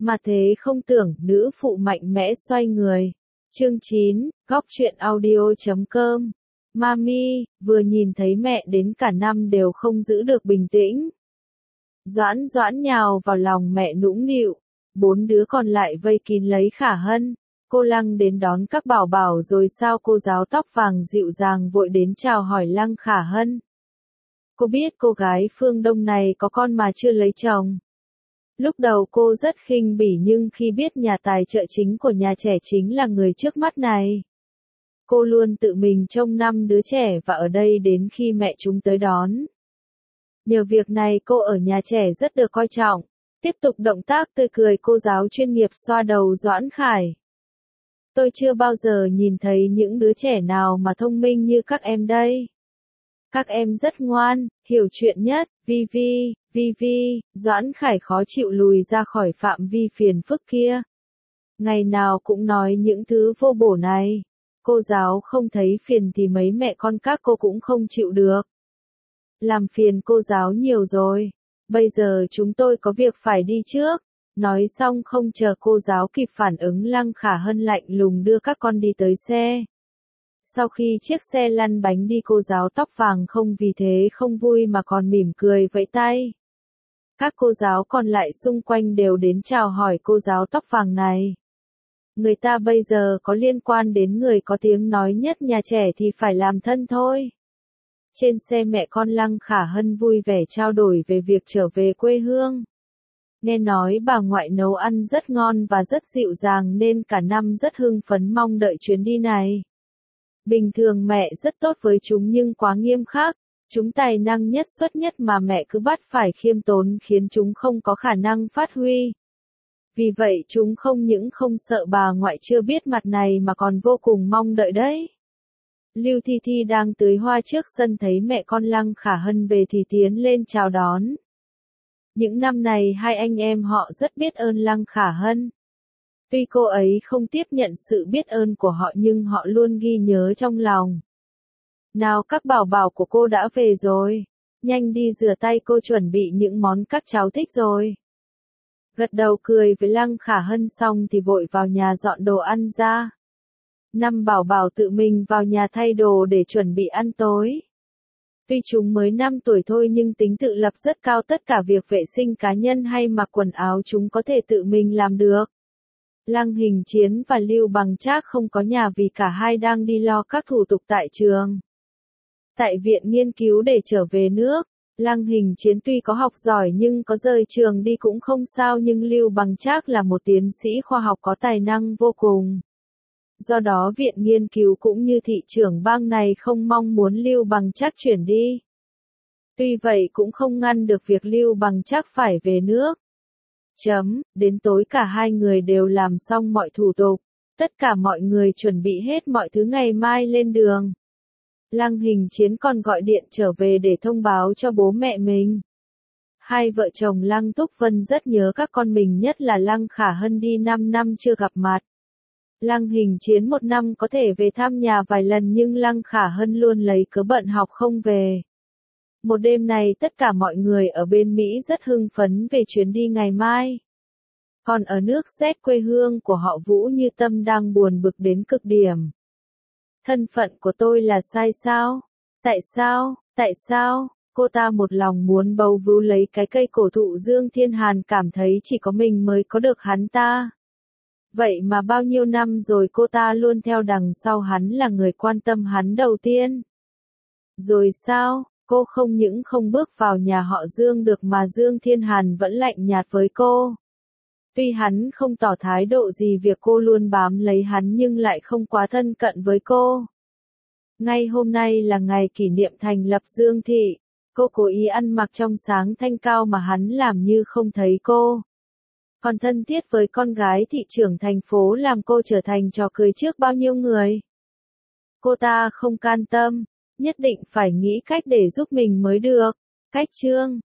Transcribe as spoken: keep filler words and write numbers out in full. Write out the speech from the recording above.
Mà thế không tưởng, nữ phụ mạnh mẽ xoay người. Chương chín, góc truyện audio chấm com. Mami, vừa nhìn thấy mẹ đến cả năm đều không giữ được bình tĩnh. Doãn doãn nhào vào lòng mẹ nũng nịu. Bốn đứa còn lại vây kín lấy Khả Hân. Cô Lăng đến đón các bảo bảo rồi sao? Cô giáo tóc vàng dịu dàng vội đến chào hỏi Lăng Khả Hân. Cô biết cô gái phương Đông này có con mà chưa lấy chồng. Lúc đầu cô rất khinh bỉ nhưng khi biết nhà tài trợ chính của nhà trẻ chính là người trước mắt này. Cô luôn tự mình trông năm đứa trẻ và ở đây đến khi mẹ chúng tới đón. Nhờ việc này cô ở nhà trẻ rất được coi trọng. Tiếp tục động tác tươi cười, cô giáo chuyên nghiệp xoa đầu Doãn Khải. Tôi chưa bao giờ nhìn thấy những đứa trẻ nào mà thông minh như các em đây. Các em rất ngoan, hiểu chuyện nhất. Vi Vi, Vi Vi, Doãn Khải khó chịu lùi ra khỏi phạm vi phiền phức kia. Ngày nào cũng nói những thứ vô bổ này. Cô giáo không thấy phiền thì mấy mẹ con các cô cũng không chịu được. Làm phiền cô giáo nhiều rồi. Bây giờ chúng tôi có việc phải đi trước. Nói xong không chờ cô giáo kịp phản ứng, Lăng Khả Hân lạnh lùng đưa các con đi tới xe. Sau khi chiếc xe lăn bánh đi, cô giáo tóc vàng không vì thế không vui mà còn mỉm cười vẫy tay. Các cô giáo còn lại xung quanh đều đến chào hỏi cô giáo tóc vàng này. Người ta bây giờ có liên quan đến người có tiếng nói nhất nhà trẻ thì phải làm thân thôi. Trên xe mẹ con Lăng Khả Hân vui vẻ trao đổi về việc trở về quê hương. Nghe nói bà ngoại nấu ăn rất ngon và rất dịu dàng nên cả năm rất hưng phấn mong đợi chuyến đi này. Bình thường mẹ rất tốt với chúng nhưng quá nghiêm khắc. Chúng tài năng nhất xuất nhất mà mẹ cứ bắt phải khiêm tốn khiến chúng không có khả năng phát huy. Vì vậy chúng không những không sợ bà ngoại chưa biết mặt này mà còn vô cùng mong đợi đấy. Lưu Thi Thi đang tưới hoa trước sân thấy mẹ con Lăng Khả Hân về thì tiến lên chào đón. Những năm này hai anh em họ rất biết ơn Lăng Khả Hân. Tuy cô ấy không tiếp nhận sự biết ơn của họ nhưng họ luôn ghi nhớ trong lòng. Nào các bảo bảo của cô đã về rồi. Nhanh đi rửa tay, cô chuẩn bị những món các cháu thích rồi. Gật đầu cười với Lăng Khả Hân xong thì vội vào nhà dọn đồ ăn ra. Năm bảo bảo tự mình vào nhà thay đồ để chuẩn bị ăn tối. Tuy chúng mới năm tuổi thôi nhưng tính tự lập rất cao, tất cả việc vệ sinh cá nhân hay mặc quần áo chúng có thể tự mình làm được. Lăng Hình Chiến và Lưu Bằng Trác không có nhà vì cả hai đang đi lo các thủ tục tại trường. Tại viện nghiên cứu để trở về nước, Lăng Hình Chiến tuy có học giỏi nhưng có rời trường đi cũng không sao, nhưng Lưu Bằng Trác là một tiến sĩ khoa học có tài năng vô cùng. Do đó viện nghiên cứu cũng như thị trưởng bang này không mong muốn Lưu Bằng Trác chuyển đi. Tuy vậy cũng không ngăn được việc Lưu Bằng Trác phải về nước. Chấm, đến tối cả hai người đều làm xong mọi thủ tục. Tất cả mọi người chuẩn bị hết mọi thứ ngày mai lên đường. Lăng Hình Chiến còn gọi điện trở về để thông báo cho bố mẹ mình. Hai vợ chồng Lăng Túc Vân rất nhớ các con mình, nhất là Lăng Khả Hân đi năm năm chưa gặp mặt. Lăng Hình Chiến một năm có thể về thăm nhà vài lần nhưng Lăng Khả Hân luôn lấy cớ bận học không về. Một đêm này tất cả mọi người ở bên Mỹ rất hưng phấn về chuyến đi ngày mai. Còn ở nước Z quê hương của họ, Vũ Như Tâm đang buồn bực đến cực điểm. Thân phận của tôi là sai sao? Tại sao? Tại sao? Cô ta một lòng muốn bấu víu lấy cái cây cổ thụ Dương Thiên Hàn, cảm thấy chỉ có mình mới có được hắn ta. Vậy mà bao nhiêu năm rồi cô ta luôn theo đằng sau hắn, là người quan tâm hắn đầu tiên. Rồi sao? Cô không những không bước vào nhà họ Dương được mà Dương Thiên Hàn vẫn lạnh nhạt với cô. Tuy hắn không tỏ thái độ gì việc cô luôn bám lấy hắn nhưng lại không quá thân cận với cô. Ngay hôm nay là ngày kỷ niệm thành lập Dương Thị. Cô cố ý ăn mặc trong sáng thanh cao mà hắn làm như không thấy cô. Còn thân thiết với con gái thị trưởng thành phố làm cô trở thành trò cười trước bao nhiêu người. Cô ta không can tâm, nhất định phải nghĩ cách để giúp mình mới được. Cách chương